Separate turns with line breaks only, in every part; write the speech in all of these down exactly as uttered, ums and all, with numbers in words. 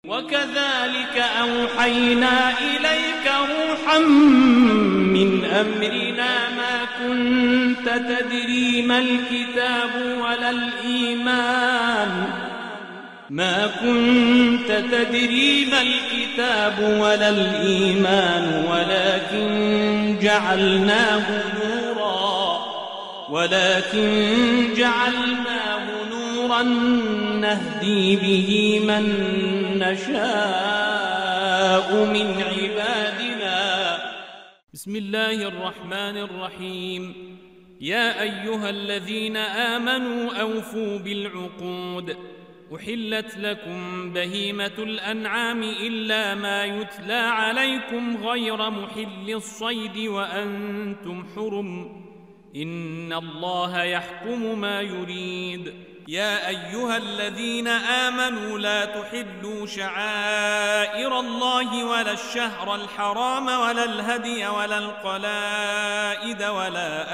وكذلك أوحينا إليك روحا من أمرنا ما كنت تدري ما الكتاب ولا الإيمان ما كنت تدري ما الكتاب ولا الإيمان ولكن جعلناه نورا ولكن جعلناه نورا نهدي به من نشاء من عبادنا. بسم الله الرحمن الرحيم. يا أيها الذين آمنوا أوفوا بالعقود. أحلت لكم بهيمة الأنعام إلا ما يتلى عليكم غير محل الصيد وأنتم حرم إن الله يحكم ما يريد. يا أيها الذين آمنوا لا تحلوا شعائر الله ولا الشهر الحرام ولا الهدي ولا القلائد ولا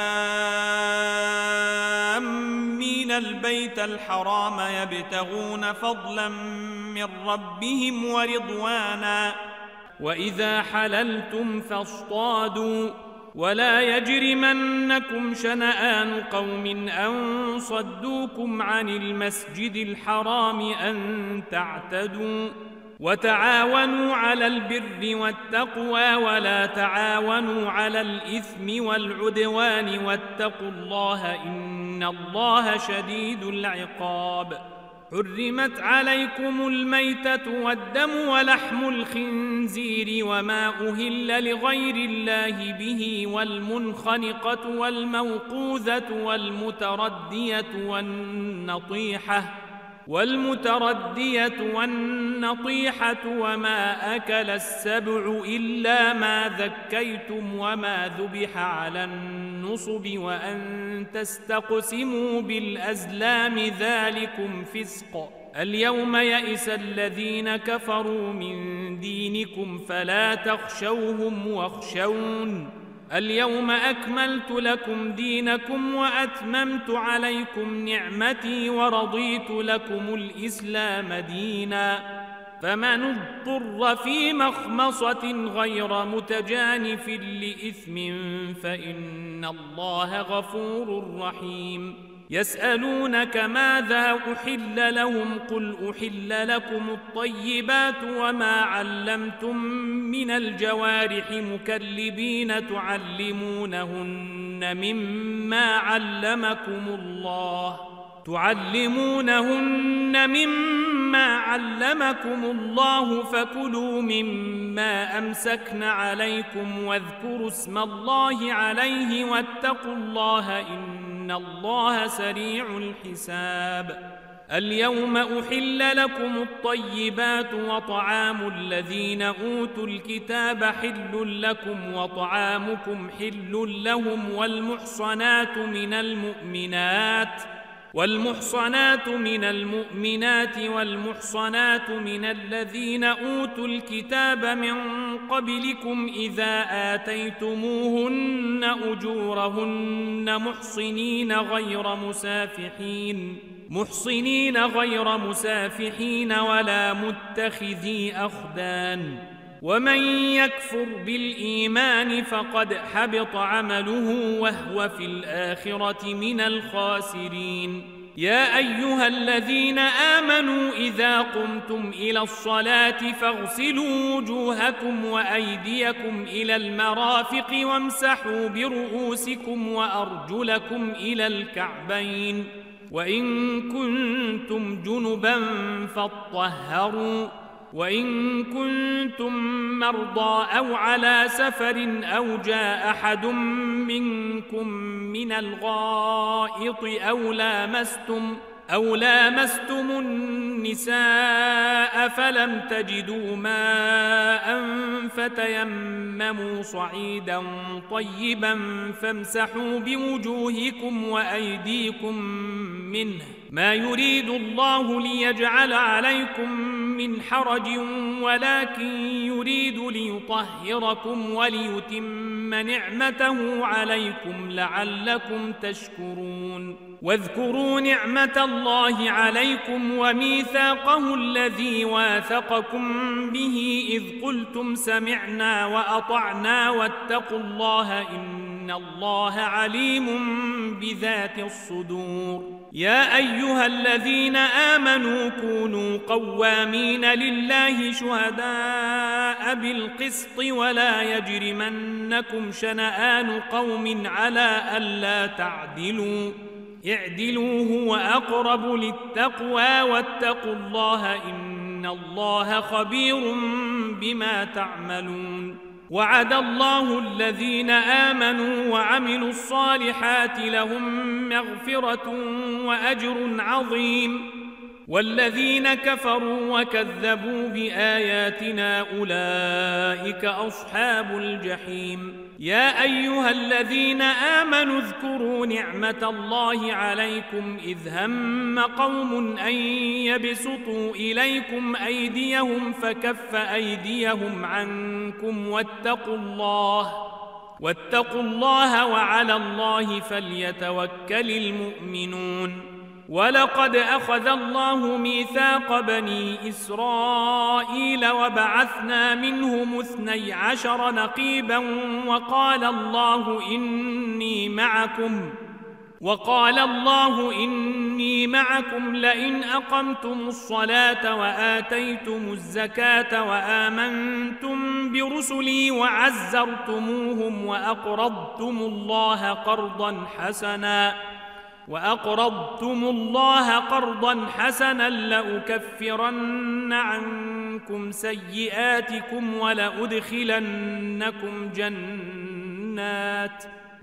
آمين البيت الحرام يبتغون فضلا من ربهم ورضوانا وإذا حللتم فاصطادوا ولا يجرمنكم شنآن قوم أن صدوكم عن المسجد الحرام أن تعتدوا وتعاونوا على البر والتقوى ولا تعاونوا على الإثم والعدوان واتقوا الله إن الله شديد العقاب. حرمت عليكم الميتة والدم ولحم الخنزير وما أهل لغير الله به والمنخنقة والموقوذة والمتردية والنطيحة والمتردية والنطيحة وما أكل السبع إلا ما ذكيتم وما ذبح على النصب وأن تستقسموا بالأزلام ذلكم فسق. اليوم يئس الذين كفروا من دينكم فلا تخشوهم واخشون اليوم أكملت لكم دينكم وأتممت عليكم نعمتي ورضيت لكم الإسلام دينا. فمن اضطر في مخمصة غير متجانف لإثم فإن الله غفور رحيم. يسألونك ماذا أحل لهم قل أحل لكم الطيبات وما علمتم من الجوارح مكلبين تعلمونهن مما علمكم الله تعلمونهن مما علمكم الله فكلوا مما أمسكن عليكم واذكروا اسم الله عليه واتقوا الله إن الله سريع الحساب. اليوم أحل لكم الطيبات وطعام الذين أوتوا الكتاب حل لكم وطعامكم حل لهم والمحصنات من المؤمنات والمحصنات من المؤمنات والمحصنات من الذين أوتوا الكتاب من قبلكم إذا آتيتموهن أجورهن محصنين غير مسافحين محصنين غير مسافحين ولا متخذي أخدان. ومن يكفر بالإيمان فقد حبط عمله وهو في الآخرة من الخاسرين. يا أيها الذين آمنوا إذا قمتم إلى الصلاة فاغسلوا وجوهكم وأيديكم إلى المرافق وامسحوا برؤوسكم وأرجلكم إلى الكعبين وإن كنتم جنبا فاطهروا وإن كنتم مرضى أو على سفر أو جاء أحد منكم من الغائط أو لامستم أو لامستم النساء فلم تجدوا ماء فتيمموا صعيدا طيبا فامسحوا بوجوهكم وأيديكم منه ما يريد الله ليجعل عليكم من حرج ولكن يريد ليطهركم وليتم نعمته عليكم لعلكم تشكرون. واذكروا نعمة الله عليكم وميثاقه الذي واثقكم به إذ قلتم سمعنا وأطعنا واتقوا الله إن الله عليم بذات الصدور. يا أيها الذين آمنوا كونوا قوامين لله شهداء بالقسط ولا يجرمنكم شنآن قوم على ألا تعدلوا اعدلوا هو أقرب للتقوى واتقوا الله إن الله خبير بما تعملون. وعد الله الذين آمنوا وعملوا الصالحات لهم مغفرة وأجر عظيم والذين كفروا وكذبوا بآياتنا أولئك أصحاب الجحيم. يا أيها الذين آمنوا اذكروا نعمة الله عليكم إذ هم قوم أن يبسطوا إليكم أيديهم فكف أيديهم عنكم واتقوا الله واتقوا الله وعلى الله فليتوكل المؤمنون. ولقد أخذ الله ميثاق بني إسرائيل وبعثنا منهم اثني عشر نقيبا وقال الله إني معكم وقال الله إني معكم لئن أقمتم الصلاة وآتيتم الزكاة وآمنتم برسلي وعزرتموهم وأقرضتم الله قرضا حسنا وأقرضتم الله قرضا حسنا لأكفرن عنكم سيئاتكم ولأدخلنكم جنات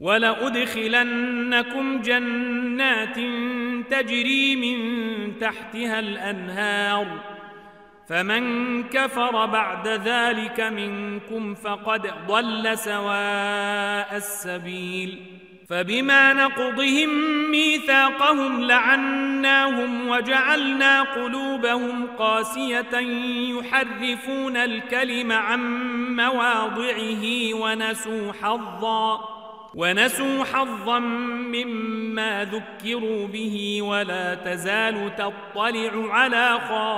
ولأدخلنكم جنات تجري من تحتها الأنهار فمن كفر بعد ذلك منكم فقد ضل سواء السبيل. فبما نقضهم ميثاقهم لعناهم وجعلنا قلوبهم قاسية يحرفون الكلم عن مواضعه ونسوا حظا ونسوا حظا مما ذكروا به ولا تزال تطلع على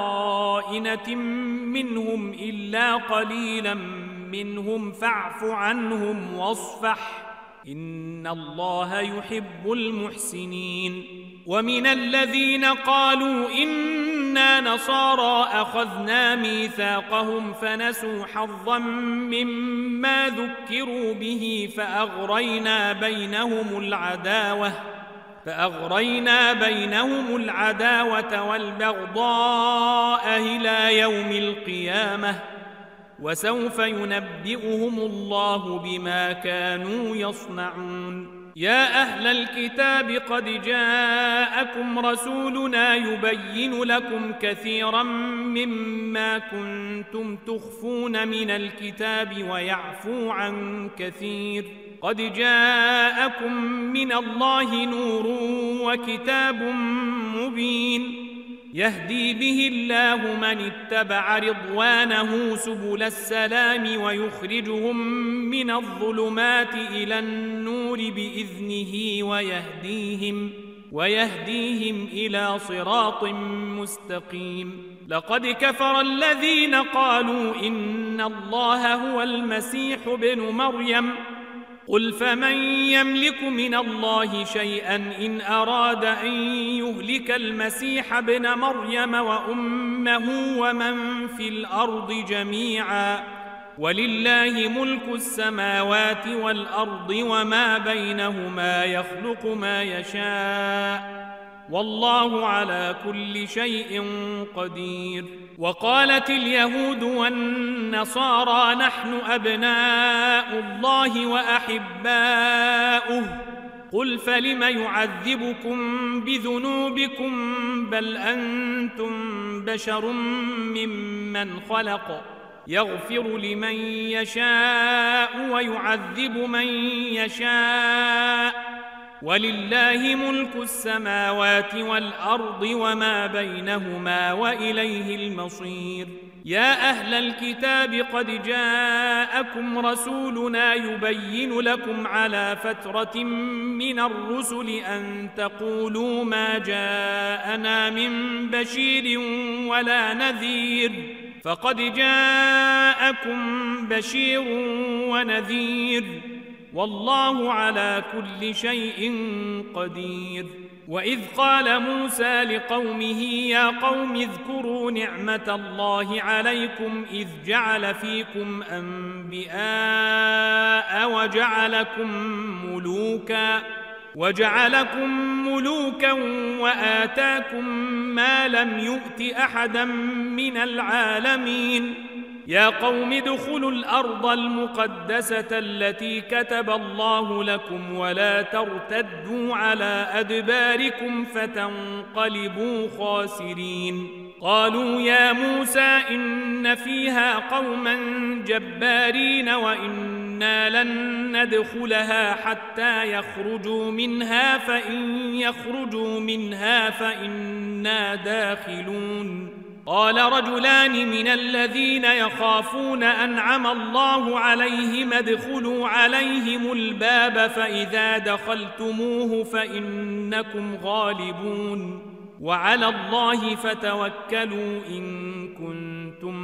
خائنة منهم إلا قليلا منهم فاعف عنهم واصفح إن الله يحب المحسنين. ومن الذين قالوا إنا نصارى أخذنا ميثاقهم فنسوا حظا مما ذكروا به فأغرينا بينهم العداوة فأغرينا بينهم العداوة والبغضاء إلى يوم القيامة وسوف ينبئهم الله بما كانوا يصنعون. يا أهل الكتاب قد جاءكم رسولنا يبين لكم كثيرا مما كنتم تخفون من الكتاب ويعفو عن كثير قد جاءكم من الله نور وكتاب مبين يهدي به الله من اتبع رضوانه سبل السلام ويخرجهم من الظلمات إلى النور بإذنه ويهديهم ويهديهم إلى صراط مستقيم. لقد كفر الذين قالوا إن الله هو المسيح ابن مريم قل فمن يملك من الله شيئا إن أراد أن يهلك المسيح ابن مريم وأمه ومن في الأرض جميعا ولله ملك السماوات والأرض وما بينهما يخلق ما يشاء والله على كل شيء قدير. وقالت اليهود والنصارى نحن أبناء الله وأحباؤه قل فلم يعذبكم بذنوبكم بل أنتم بشر ممن خلق يغفر لمن يشاء ويعذب من يشاء ولله ملك السماوات والأرض وما بينهما وإليه المصير. يا أهل الكتاب قد جاءكم رسولنا يبين لكم على فترة من الرسل أن تقولوا ما جاءنا من بشير ولا نذير، فقد جاءكم بشير ونذير، والله على كل شيء قدير. وإذ قال موسى لقومه يا قوم اذكروا نعمة الله عليكم إذ جعل فيكم أنبياء وجعلكم ملوكا وجعلكم ملوكا وآتاكم ما لم يؤت أحدا من العالمين. يا قوم ادخلوا الأرض المقدسة التي كتب الله لكم ولا ترتدوا على أدباركم فتنقلبوا خاسرين. قالوا يا موسى إن فيها قوما جبارين وإنا لن ندخلها حتى يخرجوا منها فإن يخرجوا منها فإنا داخلون. قال رجلان من الذين يخافون أنعم الله عليهم ادخلوا عليهم الباب فإذا دخلتموه فإنكم غالبون وعلى الله فتوكلوا إن كنتم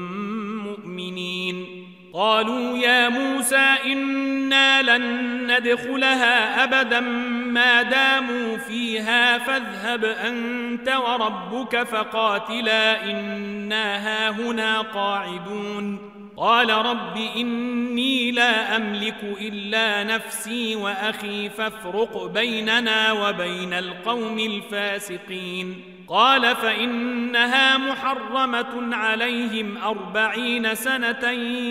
مؤمنين. قالوا يا موسى إنا لن ندخلها أبدا ما داموا فيها فاذهب أنت وربك فقاتلا إنا هاهنا قاعدون. قال رب إني لا أملك إلا نفسي وأخي فافرق بيننا وبين القوم الفاسقين. قال فإنها محرمة عليهم أربعين سنة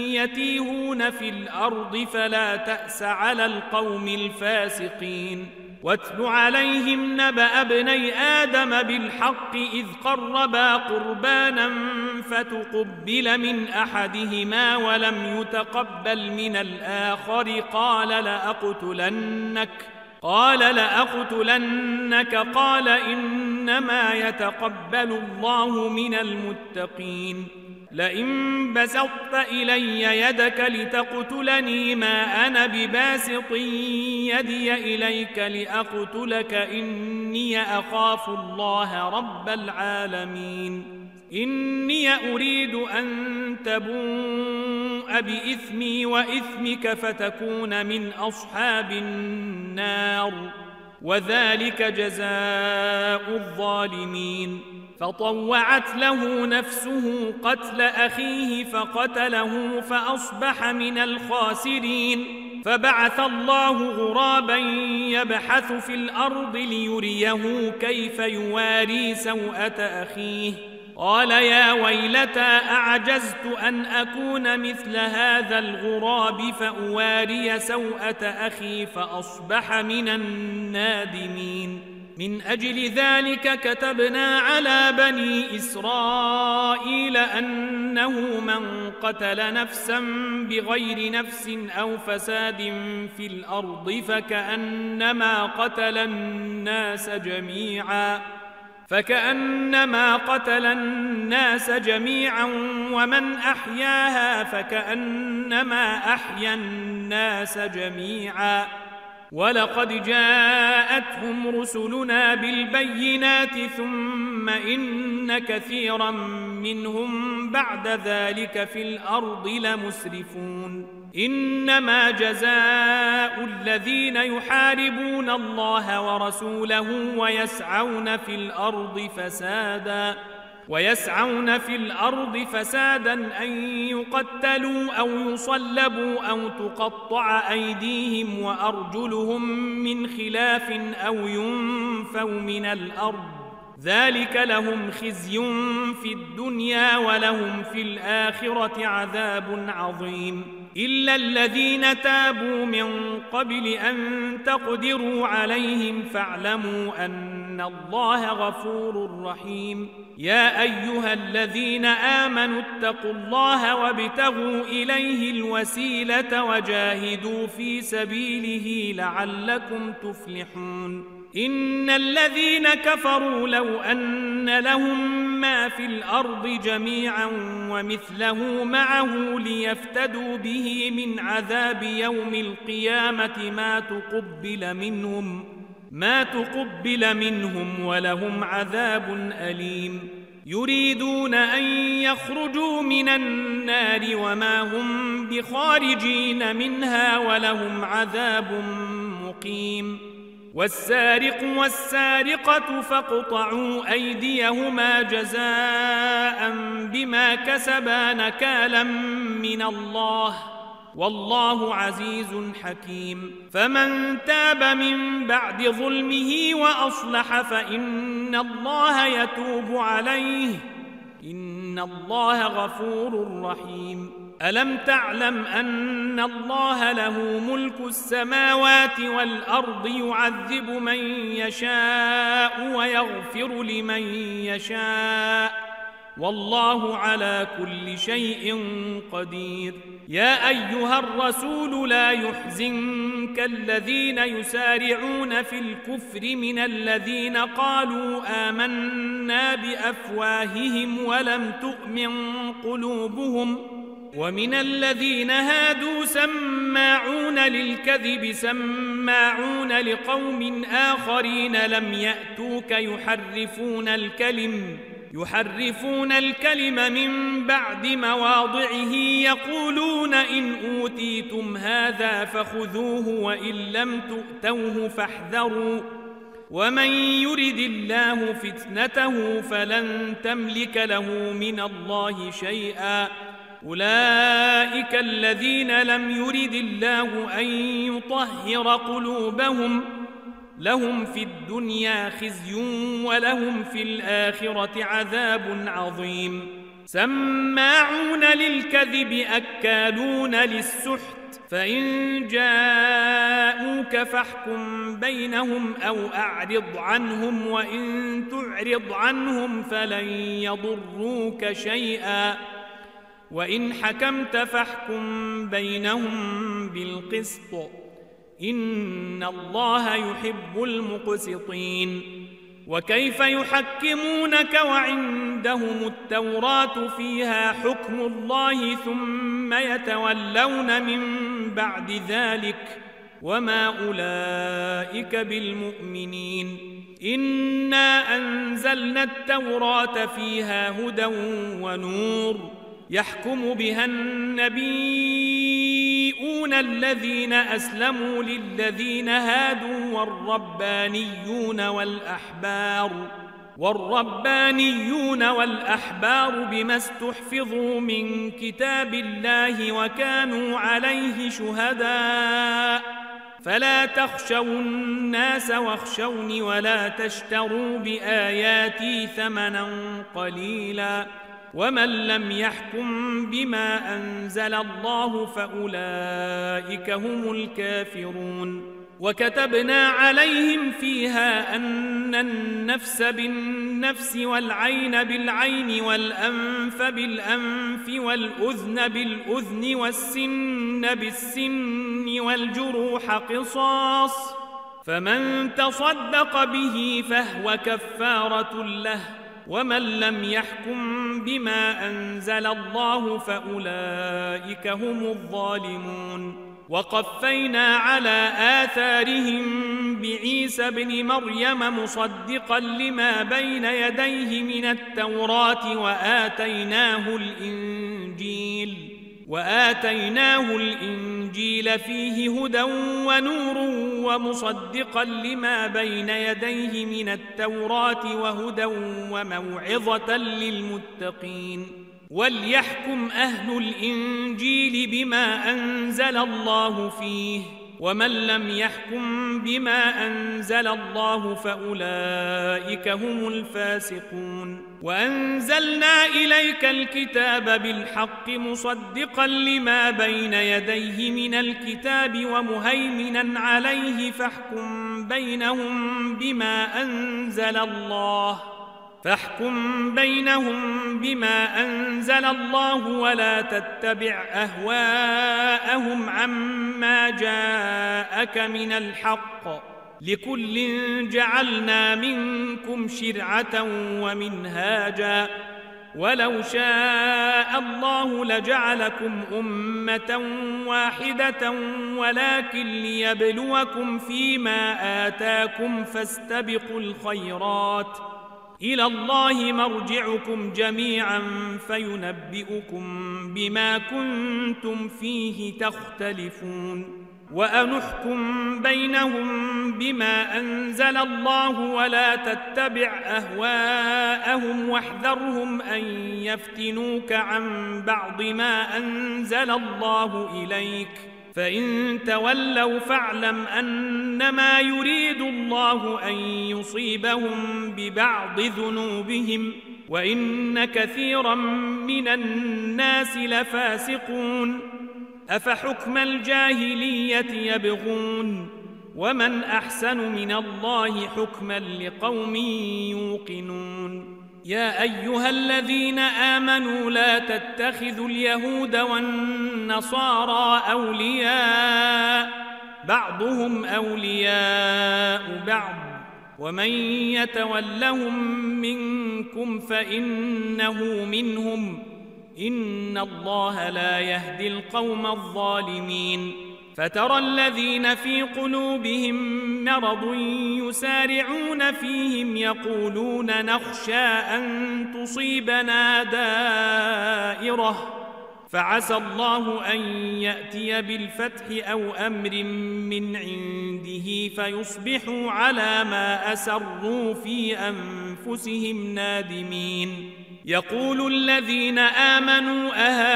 يتيهون في الأرض فلا تأس على القوم الفاسقين. واتل عليهم نبأ ابني آدم بالحق إذ قربا قربانا فتقبل من أحدهما ولم يتقبل من الآخر قال لأقتلنك قال لأقتلنك قال إنما يتقبل الله من المتقين. لئن بسطت إلي يدك لتقتلني ما أنا بباسط يدي إليك لأقتلك إني أخاف الله رب العالمين. إني أريد أن تبوء بإثمي وإثمك فتكون من أصحاب النار وذلك جزاء الظالمين. فطوعت له نفسه قتل أخيه فقتله فأصبح من الخاسرين. فبعث الله غرابا يبحث في الأرض ليريه كيف يواري سوءة أخيه قال يا ويلتى أعجزت أن أكون مثل هذا الغراب فأواري سوءة أخي فأصبح من النادمين. من أجل ذلك كتبنا على بني إسرائيل أنه من قتل نفسا بغير نفس أو فساد في الأرض فكأنما قتل الناس جميعا فكأنما قتل الناس جميعا ومن أحياها فكأنما أحيا الناس جميعا. ولقد جاءتهم رسلنا بالبينات ثم إن كثيرا منهم بعد ذلك في الأرض لمسرفون. إنما جزاء الذين يحاربون الله ورسوله ويسعون في الأرض فسادا ويسعون في الأرض فسادا أن يقتلوا أو يصلبوا أو تقطع أيديهم وأرجلهم من خلاف أو ينفوا من الأرض ذلك لهم خزي في الدنيا ولهم في الآخرة عذاب عظيم. إلا الذين تابوا من قبل أن تقدروا عليهم فاعلموا أن الله غفور رحيم. يا أيها الذين آمنوا اتقوا الله وابتغوا إليه الوسيلة وجاهدوا في سبيله لعلكم تفلحون إن الذين كفروا لو أن لهم ما في الأرض جميعا ومثله معه ليفتدوا به من عذاب يوم القيامة ما تقبل منهم ما تقبل منهم ولهم عذاب أليم يريدون أن يخرجوا من النار وما هم بخارجين منها ولهم عذاب مقيم والسارق والسارقة فاقطعوا أيديهما جزاء بما كسبا نكالا من الله والله عزيز حكيم فمن تاب من بعد ظلمه وأصلح فإن الله يتوب عليه إن الله غفور رحيم ألم تعلم أن الله له ملك السماوات والأرض يعذب من يشاء ويغفر لمن يشاء والله على كل شيء قدير يا أيها الرسول لا يحزنك الذين يسارعون في الكفر من الذين قالوا آمنا بأفواههم ولم تؤمن قلوبهم ومن الذين هادوا سماعون للكذب سماعون لقوم آخرين لم يأتوك يحرفون الكلم يحرفون الكلم من بعد مواضعه يقولون إن أوتيتم هذا فخذوه وإن لم تؤتوه فاحذروا ومن يرد الله فتنته فلن تملك له من الله شيئا أولئك الذين لم يرد الله أن يطهر قلوبهم لهم في الدنيا خزي ولهم في الآخرة عذاب عظيم سماعون للكذب أكالون للسحت فإن جاءوك فاحكم بينهم أو أعرض عنهم وإن تعرض عنهم فلن يضروك شيئا وإن حكمت فاحكم بينهم بالقسط إن الله يحب المقسطين وكيف يحكمونك وعندهم التوراة فيها حكم الله ثم يتولون من بعد ذلك وما أولئك بالمؤمنين إنا أنزلنا التوراة فيها هدى ونور يحكم بها النبيون الذين أسلموا للذين هادوا والربانيون والأحبار والربانيون والأحبار بما استحفظوا من كتاب الله وكانوا عليه شهداء فلا تخشوا الناس واخشوني ولا تشتروا بآياتي ثمنا قليلا ومن لم يحكم بما أنزل الله فأولئك هم الكافرون وكتبنا عليهم فيها أن النفس بالنفس والعين بالعين والأنف بالأنف والأذن بالأذن والسن بالسن والجروح قصاص فمن تصدق به فهو كفارة له ومن لم يحكم بما أنزل الله فأولئك هم الظالمون وقفينا على آثارهم بعيسى بن مريم مصدقا لما بين يديه من التوراة وآتيناه الإنجيل وآتيناه الإنجيل فيه هدى ونور ومصدقا لما بين يديه من التوراة وهدى وموعظة للمتقين وليحكم أهل الإنجيل بما أنزل الله فيه ومن لم يحكم بما أنزل الله فأولئك هم الفاسقون وأنزلنا إليك الكتاب بالحق مصدقا لما بين يديه من الكتاب ومهيمنا عليه فاحكم بينهم بما أنزل الله فاحكم بينهم بما أنزل الله ولا تتبع أهواءهم عما جاءك من الحق، لكل جعلنا منكم شرعة ومنهاجا، ولو شاء الله لجعلكم أمة واحدة ولكن ليبلوكم فيما آتاكم فاستبقوا الخيرات، إلى الله مرجعكم جميعا فينبئكم بما كنتم فيه تختلفون. وأنحكم بينهم بما أنزل الله ولا تتبع أهواءهم واحذرهم أن يفتنوك عن بعض ما أنزل الله إليك، فإن تولوا فاعلم أنما يريد الله أن يصيبهم ببعض ذنوبهم وإن كثيرا من الناس لفاسقون. أفحكم الجاهلية يبغون ومن أحسن من الله حكما لقوم يوقنون. يا أيها الذين آمنوا لا تتخذوا اليهود والنصارى أولياء بعضهم أولياء بعض ومن يتولهم منكم فإنه منهم إن الله لا يهدي القوم الظالمين. فترى الذين في قلوبهم مرض يسارعون فيهم يقولون نخشى أن تصيبنا دائرة فعسى الله أن يأتي بالفتح أو أمر من عنده فيصبحوا على ما أسروا في أنفسهم نادمين. يقول الذين آمنوا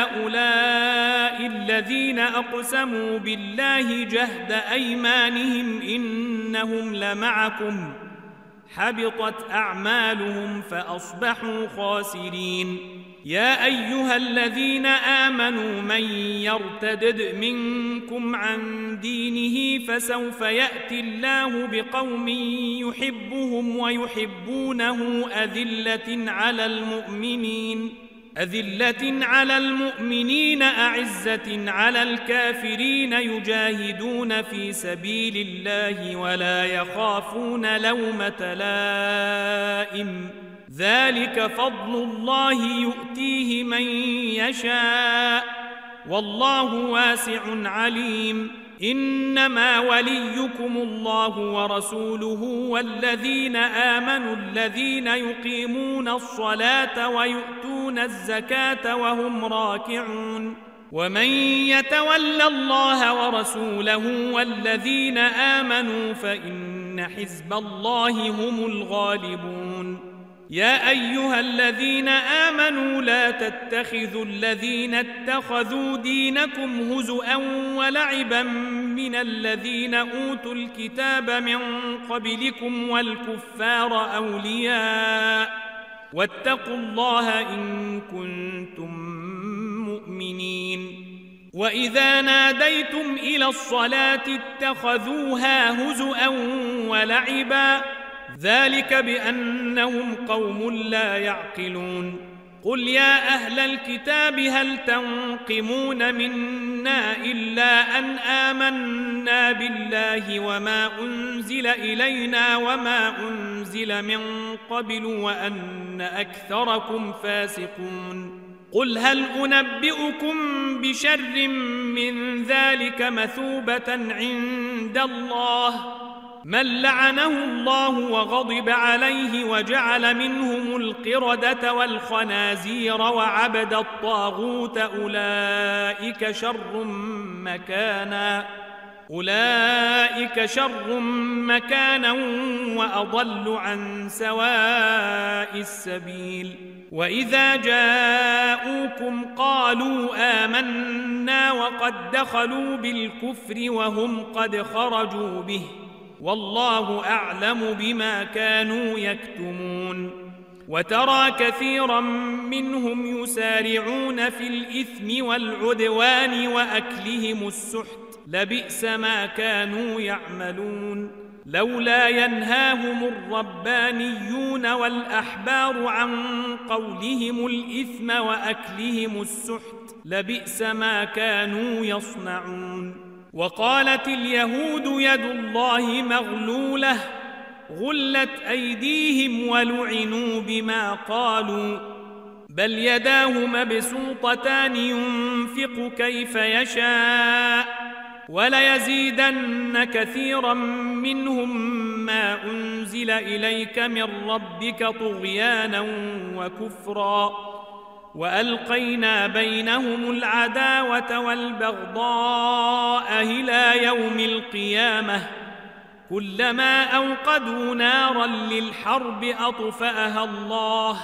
أهؤلاء الذين أقسموا بالله جهد أيمانهم إنهم لمعكم حبطت أعمالهم فأصبحوا خاسرين. يا أيها الذين آمنوا من يرتدد منكم عن دينه فسوف يأتي الله بقوم يحبهم ويحبونه أذلة على المؤمنين أذلة على المؤمنين أعزة على الكافرين يجاهدون في سبيل الله ولا يخافون لومة لائم ذلك فضل الله يؤتيه من يشاء والله واسع عليم. إنما وليكم الله ورسوله والذين آمنوا الذين يقيمون الصلاة ويؤتون الزكاة وهم راكعون. ومن يتول الله ورسوله والذين آمنوا فإن حزب الله هم الغالبون. يا أيها الذين آمنوا لا تتخذوا الذين اتخذوا دينكم هزؤا ولعبا من الذين أوتوا الكتاب من قبلكم والكفار أولياء واتقوا الله إن كنتم مؤمنين. وإذا ناديتم إلى الصلاة اتخذوها هزؤا ولعبا ذلك بأنهم قوم لا يعقلون. قل يا أهل الكتاب هل تنقمون منا إلا أن آمنا بالله وما أنزل إلينا وما أنزل من قبل وأن أكثركم فاسقون. قل هل أنبئكم بشر من ذلك مثوبة عند الله من لعنه الله وغضب عليه وجعل منهم القردة والخنازير وعبد الطاغوت أولئك شر مكانا أولئك شر مكانا وأضل عن سواء السبيل. وإذا جاءوكم قالوا آمنا وقد دخلوا بالكفر وهم قد خرجوا به والله أعلم بما كانوا يكتمون. وترى كثيرا منهم يسارعون في الإثم والعدوان وأكلهم السحت لبئس ما كانوا يعملون. لولا ينهاهم الربانيون والأحبار عن قولهم الإثم وأكلهم السحت لبئس ما كانوا يصنعون. وقالت اليهود يد الله مغلولة غلت أيديهم ولعنوا بما قالوا بل يداه مبسوطتان ينفق كيف يشاء وليزيدن كثيرا منهم ما أنزل إليك من ربك طغيانا وكفرا وألقينا بينهم العداوة والبغضاء إلى يوم القيامة كلما أوقدوا نارا للحرب أطفأها الله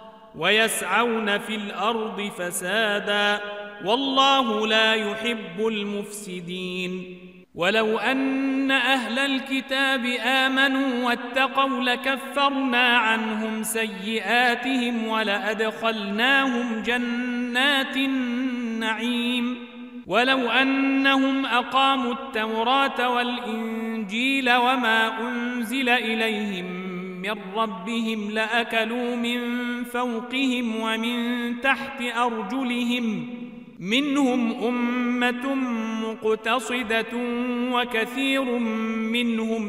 ويسعون في الأرض فسادا والله لا يحب المفسدين. ولو أن أهل الكتاب آمنوا واتقوا لكفرنا عنهم سيئاتهم ولأدخلناهم جنات النعيم ولو أنهم أقاموا التوراة والإنجيل وما أنزل إليهم من ربهم لأكلوا من فوقهم ومن تحت أرجلهم منهم أمة مقتصدة وكثير منهم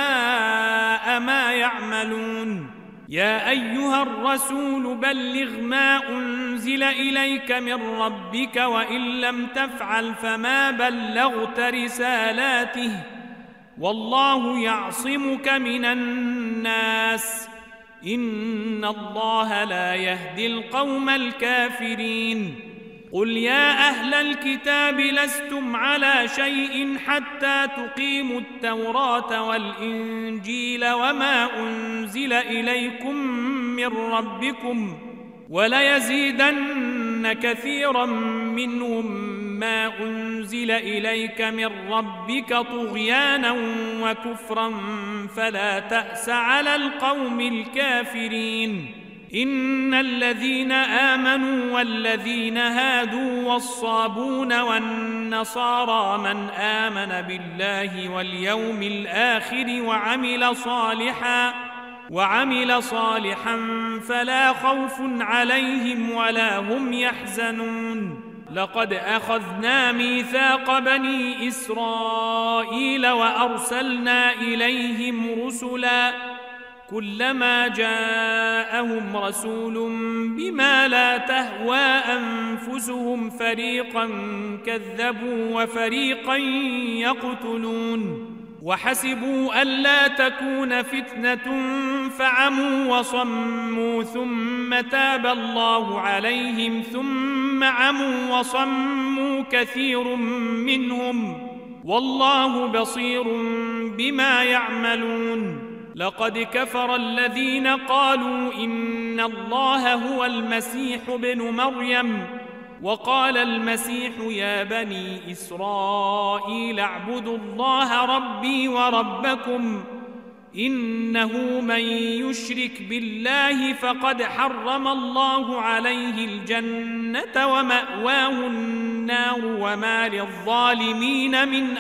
ساء ما يعملون. يا أيها الرسول بلغ ما أنزل إليك من ربك وإن لم تفعل فما بلغت رسالاته والله يعصمك من الناس إن الله لا يهدي القوم الكافرين. قل يا أهل الكتاب لستم على شيء حتى تقيموا التوراة والإنجيل وما أنزل إليكم من ربكم وليزيدن كثيرا منهم ما أنزل إليك من ربك طغيانا وكفرا فلا تأس على القوم الكافرين. إن الذين آمنوا والذين هادوا والصابون والنصارى من آمن بالله واليوم الآخر وعمل صالحا وعمل صالحا فلا خوف عليهم ولا هم يحزنون. لقد أخذنا ميثاق بني إسرائيل وأرسلنا إليهم رسلا كلما جاءهم رسول بما لا تهوى أنفسهم فريقا كذبوا وفريقا يقتلون وحسبوا ألا تكون فتنة فعموا وصموا ثم تاب الله عليهم ثم عموا وصموا كثير منهم والله بصير بما يعملون. لقد كفر الذين قالوا إن الله هو المسيح ابن مريم وقال المسيح يا بني إسرائيل اعبدوا الله ربي وربكم إنه من يشرك بالله فقد حرم الله عليه الجنة ومأواه النار وما للظالمين من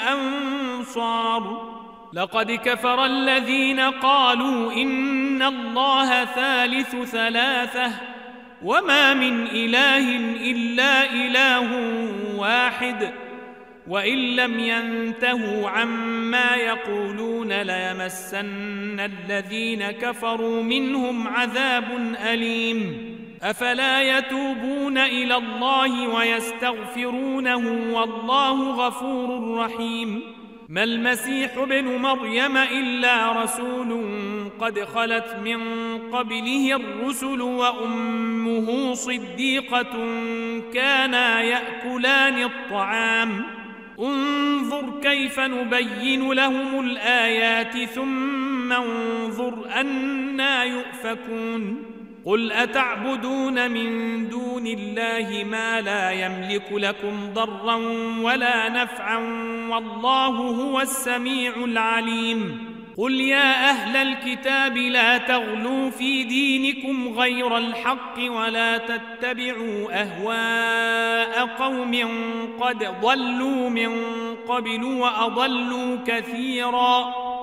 أنصار. لقد كفر الذين قالوا إن الله ثالث ثلاثة وما من إله إلا إله واحد وإن لم ينتهوا عما يقولون ليمسن الذين كفروا منهم عذاب أليم. أفلا يتوبون إلى الله ويستغفرونه والله غفور رحيم. ما المسيح ابن مريم إلا رسول قد خلت من قبله الرسل وأمه صديقة كانا يأكلان الطعام انظر كيف نبين لهم الآيات ثم انظر أنى يؤفكون. قل أتعبدون من دون الله ما لا يملك لكم ضرا ولا نفعا والله هو السميع العليم. قل يا أهل الكتاب لا تغلوا في دينكم غير الحق ولا تتبعوا أهواء قوم قد ضلوا من قبل وأضلوا كثيرا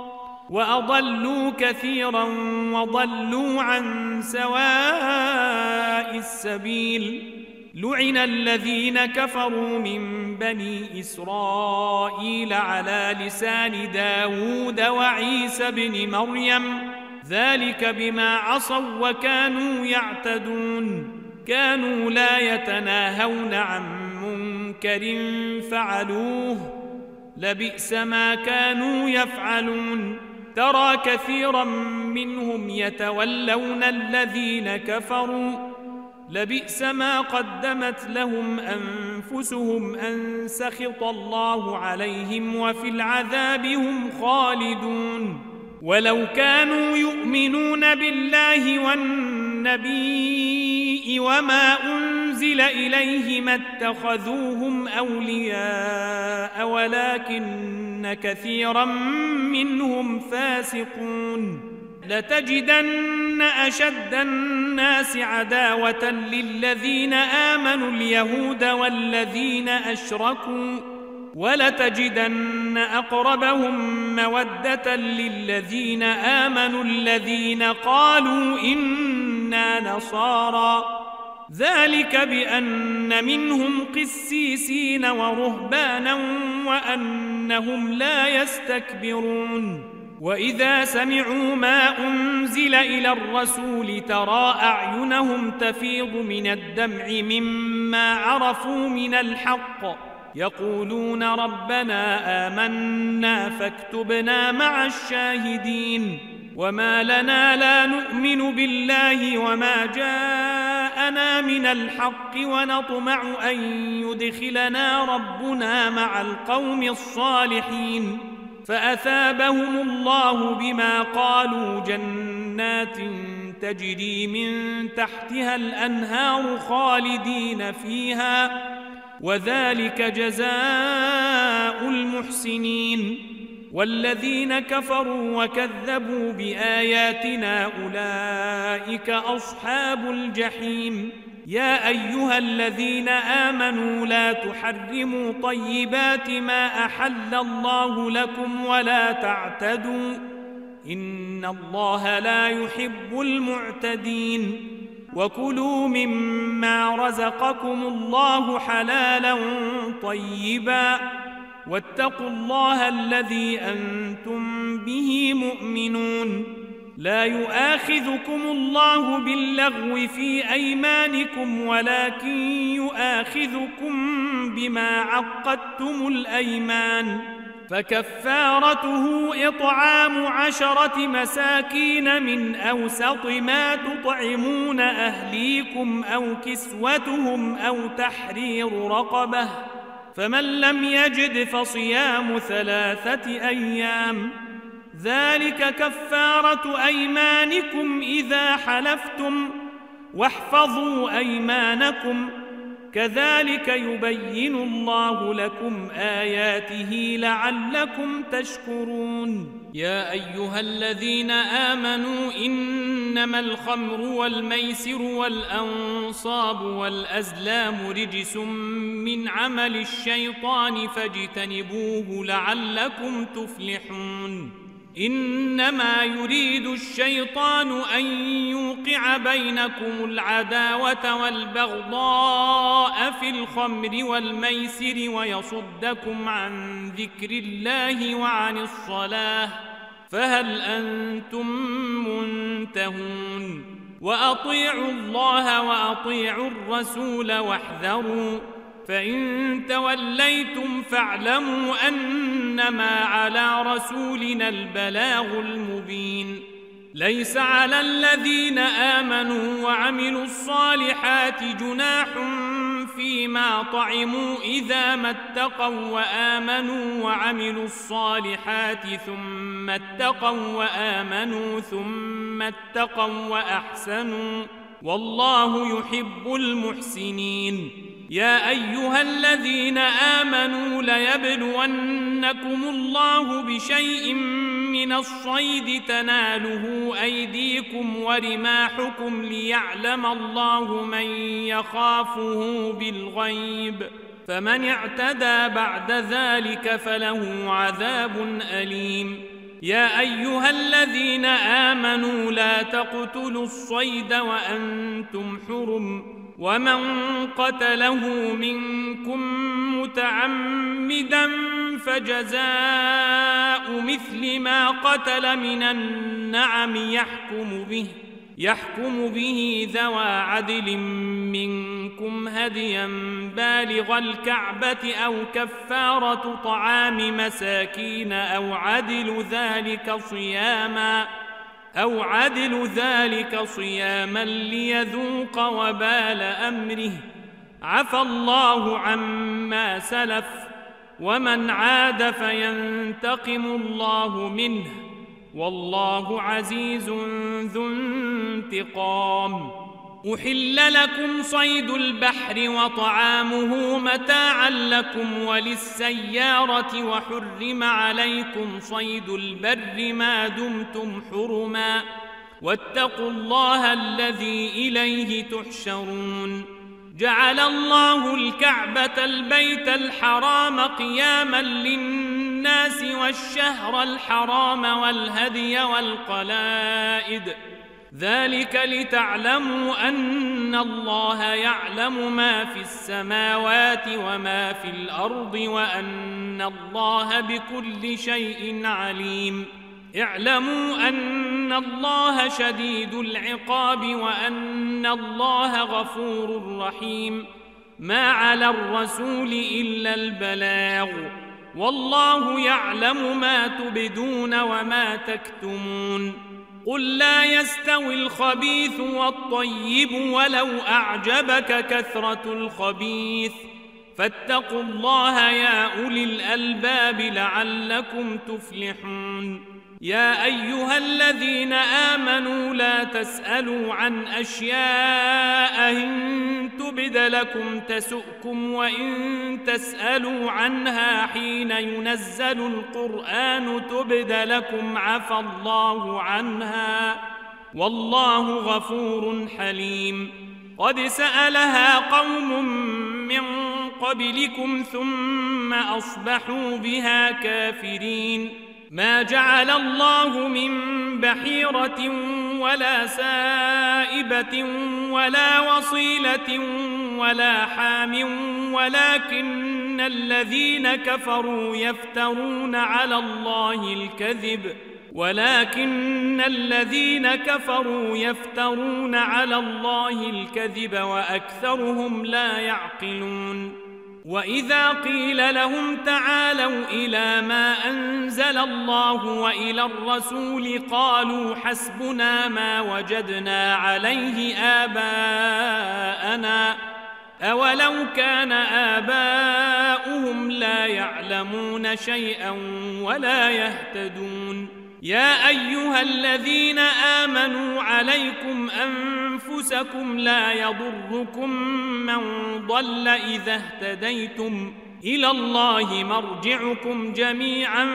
وأضلوا كثيرا وضلوا عن سواء السبيل. لعن الذين كفروا من بني إسرائيل على لسان داود وعيسى بن مريم ذلك بما عصوا وكانوا يعتدون. كانوا لا يتناهون عن منكر فعلوه لبئس ما كانوا يفعلون. ترى كثيرا منهم يتولون الذين كفروا لبئس ما قدمت لهم أنفسهم أن سخط الله عليهم وفي العذاب هم خالدون. ولو كانوا يؤمنون بالله والنبي وما أنزل إليه ما اتخذوهم أولياء ولكن كثيرا منهم فاسقون. لتجدن أشد الناس عداوة للذين آمنوا اليهود والذين أشركوا ولتجدن أقربهم مودة للذين آمنوا الذين قالوا إنا نصارى ذلك بأن منهم قسيسين ورهبانا وأنهم لا يستكبرون. وإذا سمعوا ما أنزل إلى الرسول ترى أعينهم تفيض من الدمع مما عرفوا من الحق يقولون ربنا آمنا فاكتبنا مع الشاهدين. وما لنا لا نؤمن بالله وما جاءنا من الحق ونطمع أن يدخلنا ربنا مع القوم الصالحين. فأثابهم الله بما قالوا جنات تجري من تحتها الأنهار خالدين فيها وذلك جزاء المحسنين. والذين كفروا وكذبوا بآياتنا أولئك أصحاب الجحيم. يا أيها الذين آمنوا لا تحرموا طيبات ما أحل الله لكم ولا تعتدوا إن الله لا يحب المعتدين. وكلوا مما رزقكم الله حلالا طيبا واتقوا الله الذي أنتم به مؤمنون. لا يؤاخذكم الله باللغو في أيمانكم ولكن يؤاخذكم بما عقدتم الأيمان. فكفارته إطعام عشرة مساكين من أوسط ما تطعمون أهليكم أو كسوتهم أو تحرير رقبة فمن لم يجد فصيام ثلاثة أيام ذلك كفارة أيمانكم إذا حلفتم واحفظوا أيمانكم كذلك يبين الله لكم آياته لعلكم تشكرون. يا أيها الذين آمنوا إنما الخمر والميسر والأنصاب والأزلام رجس من عمل الشيطان فاجتنبوه لعلكم تفلحون. إنما يريد الشيطان أن يوقع بينكم العداوة والبغضاء في الخمر والميسر ويصدكم عن ذكر الله وعن الصلاة فهل أنتم منتهون. وأطيعوا الله وأطيعوا الرسول واحذروا فإن توليتم فاعلموا أنما على رسولنا البلاغ المبين. ليس على الذين آمنوا وعملوا الصالحات جناح فيما طعموا إذا ما اتقوا وآمنوا وعملوا الصالحات ثم اتقوا وآمنوا ثم اتقوا وأحسنوا والله يحب المحسنين. يا أيها الذين آمنوا ليبلونكم الله بشيء من الصيد تناله أيديكم ورماحكم ليعلم الله من يخافه بالغيب فمن اعتدى بعد ذلك فله عذاب أليم. يا أيها الذين آمنوا لا تقتلوا الصيد وأنتم حرم ومن قتله منكم متعمدا فجزاء مثل ما قتل من النعم يحكم به يحكم به ذوى عدل منكم هديا بالغ الكعبة أو كفارة طعام مساكين أو عدل ذلك صياما أو عدل ذلك صياما ليذوق وبال أمره عفى الله عما سلف ومن عاد فينتقم الله منه والله عزيز ذو انتقام. أحل لكم صيد البحر وطعامه متاعا لكم وللسيارة وحرم عليكم صيد البر ما دمتم حرما واتقوا الله الذي إليه تحشرون. جعل الله الكعبة البيت الحرام قياما للناس والشهر الحرام والهدي والقلائد ذلك لتعلموا أن الله يعلم ما في السماوات وما في الأرض وأن الله بكل شيء عليم. اعلموا أن الله شديد العقاب وأن الله غفور رحيم. ما على الرسول إلا البلاغ والله يعلم ما تبدون وما تكتمون. قل لا يستوي الخبيث والطيب ولو أعجبك كثرة الخبيث فاتقوا الله يا أولي الألباب لعلكم تفلحون. يا أيها الذين آمنوا لا تسألوا عن أشياء إن تبد لكم تسؤكم وإن تسألوا عنها حين ينزل القرآن تبد لكم عفى الله عنها والله غفور حليم. قد سألها قوم من قبلكم ثم أصبحوا بها كافرين. ما جعل الله من بحيرة ولا سائبة ولا وصيلة ولا حام ولكن الذين كفروا يفترون على الله الكذب ولكن الذين كفروا يفترون على الله الكذب وأكثرهم لا يعقلون. وإذا قيل لهم تعالوا إلى ما أنزل الله وإلى الرسول قالوا حسبنا ما وجدنا عليه آباءنا أولو كان آباؤهم لا يعلمون شيئا ولا يهتدون. يا أيها الذين آمنوا عليكم أنفسكم لا يضركم من ضل إذا اهتديتم إلى الله مرجعكم جميعا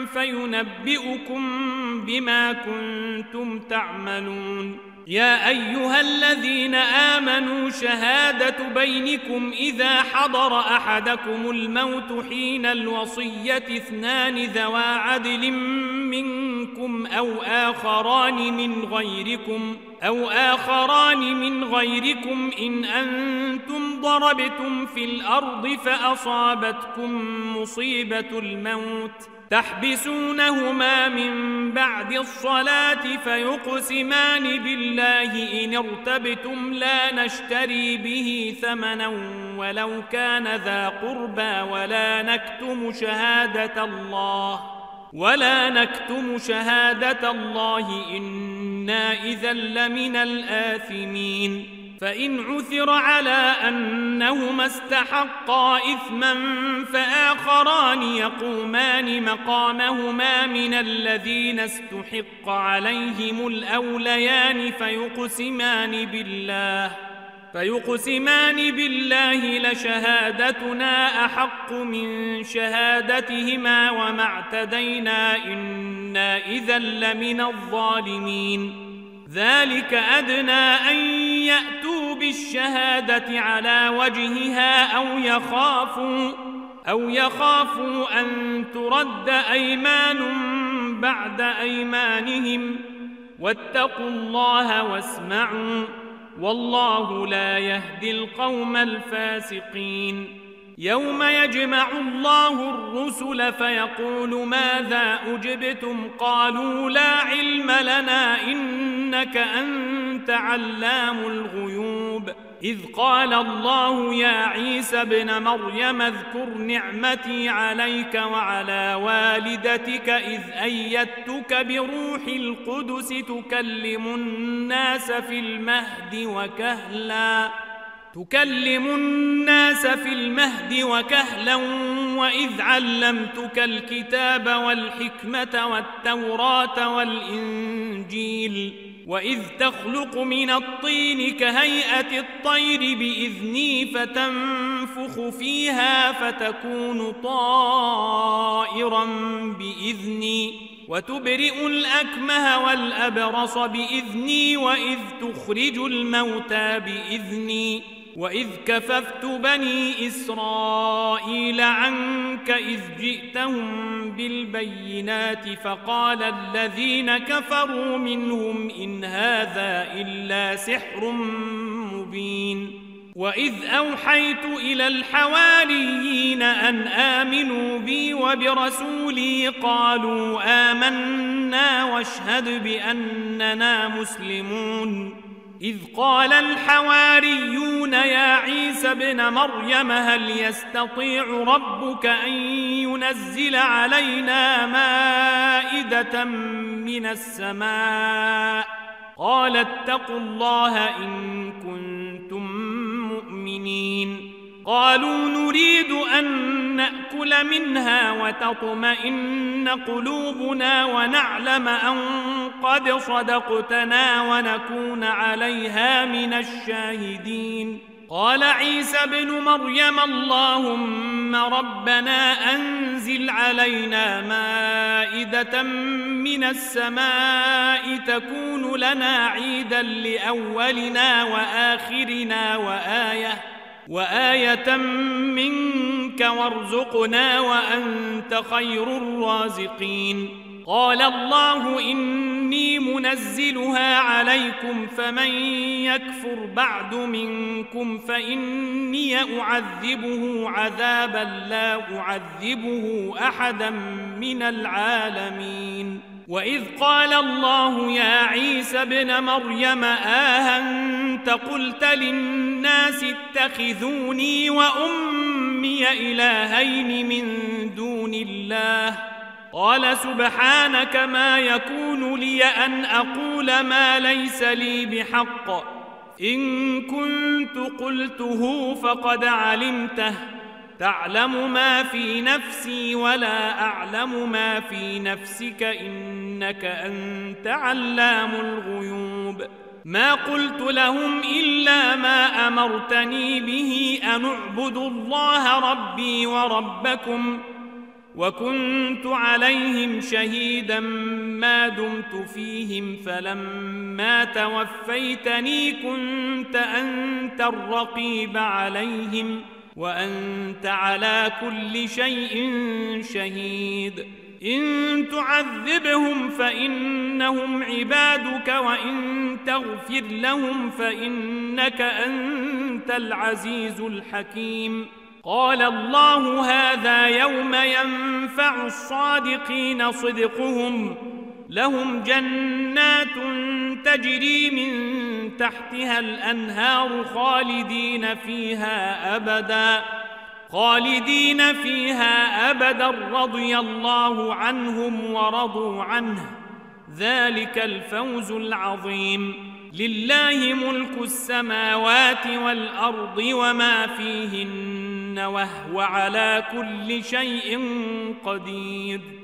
فينبئكم بما كنتم تعملون. يا أيها الذين آمنوا شهادة بينكم إذا حضر أحدكم الموت حين الوصية اثنان ذوى عدل منكم أو آخران من غيركم أو آخران من غيركم إن أنتم ضربتم في الأرض فأصابتكم مصيبة الموت تحبسونهما من بعد الصلاة فيقسمان بالله إن ارتبتم لا نشتري به ثمنا ولو كان ذا قربى ولا نكتم شهادة الله ولا نكتم شهادة الله إنا إذا لمن الآثمين. فإن عثر على أنهما استحقا إثما فآخران يقومان مقامهما من الذين استحق عليهم الأوليان فيقسمان بالله فيقسمان بالله لشهادتنا أحق من شهادتهما وما اعتدينا إنا إذا لمن الظالمين. ذلك أدنى أن يأتوا بالشهادة على وجهها أو يخافوا أو يخافوا أن ترد أيمان بعد أيمانهم واتقوا الله واسمعوا والله لا يهدي القوم الفاسقين. يوم يجمع الله الرسل فيقول ماذا أجبتم قالوا لا علم لنا إنك أنت علام الغيوب. إذ قال الله يا عيسى ابن مريم اذكر نعمتي عليك وعلى والدتك إذ أيدتك بروح القدس تكلم الناس في المهد وكهلا تكلم الناس في المهد وكهلا وإذ علمتك الكتاب والحكمة والتوراة والإنجيل وإذ تخلق من الطين كهيئة الطير بإذني فتنفخ فيها فتكون طائرا بإذني وتبرئ الأكمه والأبرص بإذني وإذ تخرج الموتى بإذني وإذ كففت بني إسرائيل عنك إذ جئتهم بالبينات فقال الذين كفروا منهم إن هذا إلا سحر مبين. وإذ أوحيت إلى الحواريين أن آمنوا بي وبرسولي قالوا آمنا واشهد بأننا مسلمون. إذ قال الحواريون يا عيسى ابن مريم هل يستطيع ربك أن ينزل علينا مائدة من السماء قال اتقوا الله إن كنتم مؤمنين. قالوا نريد أن نأكل منها وتطمئن قلوبنا ونعلم أن قد صدقتنا ونكون عليها من الشاهدين. قال عيسى ابن مريم اللهم ربنا أنزل علينا مائدة من السماء تكون لنا عيدا لأولنا وآخرنا وآية وآية منك وارزقنا وأنت خير الرازقين. قال الله إني منزلها عليكم فمن يكفر بعد منكم فإني أعذبه عذابا لا أعذبه أحدا من العالمين. وإذ قال الله يا عيسى ابن مريم آهنت قلت للناس اتخذوني وأمي إلهين من دون الله قال سبحانك ما يكون لي أن أقول ما ليس لي بحق إن كنت قلته فقد علمته تعلم ما في نفسي ولا أعلم ما في نفسك إنك أنت علام الغيوب. ما قلت لهم إلا ما أمرتني به أن اعبدوا الله ربي وربكم وكنت عليهم شهيدا ما دمت فيهم فلما توفيتني كنت أنت الرقيب عليهم وأنت على كل شيء شهيد. إن تعذبهم فإنهم عبادك وإن تغفر لهم فإنك أنت العزيز الحكيم. قال الله هذا يوم ينفع الصادقين صدقهم لهم جنات تجري من تحتها الأنهار خالدين فيها أبدا خالدين فيها أبدا رضي الله عنهم ورضوا عنه ذلك الفوز العظيم. لله ملك السماوات والأرض وما فيهن وهو على كل شيء قدير.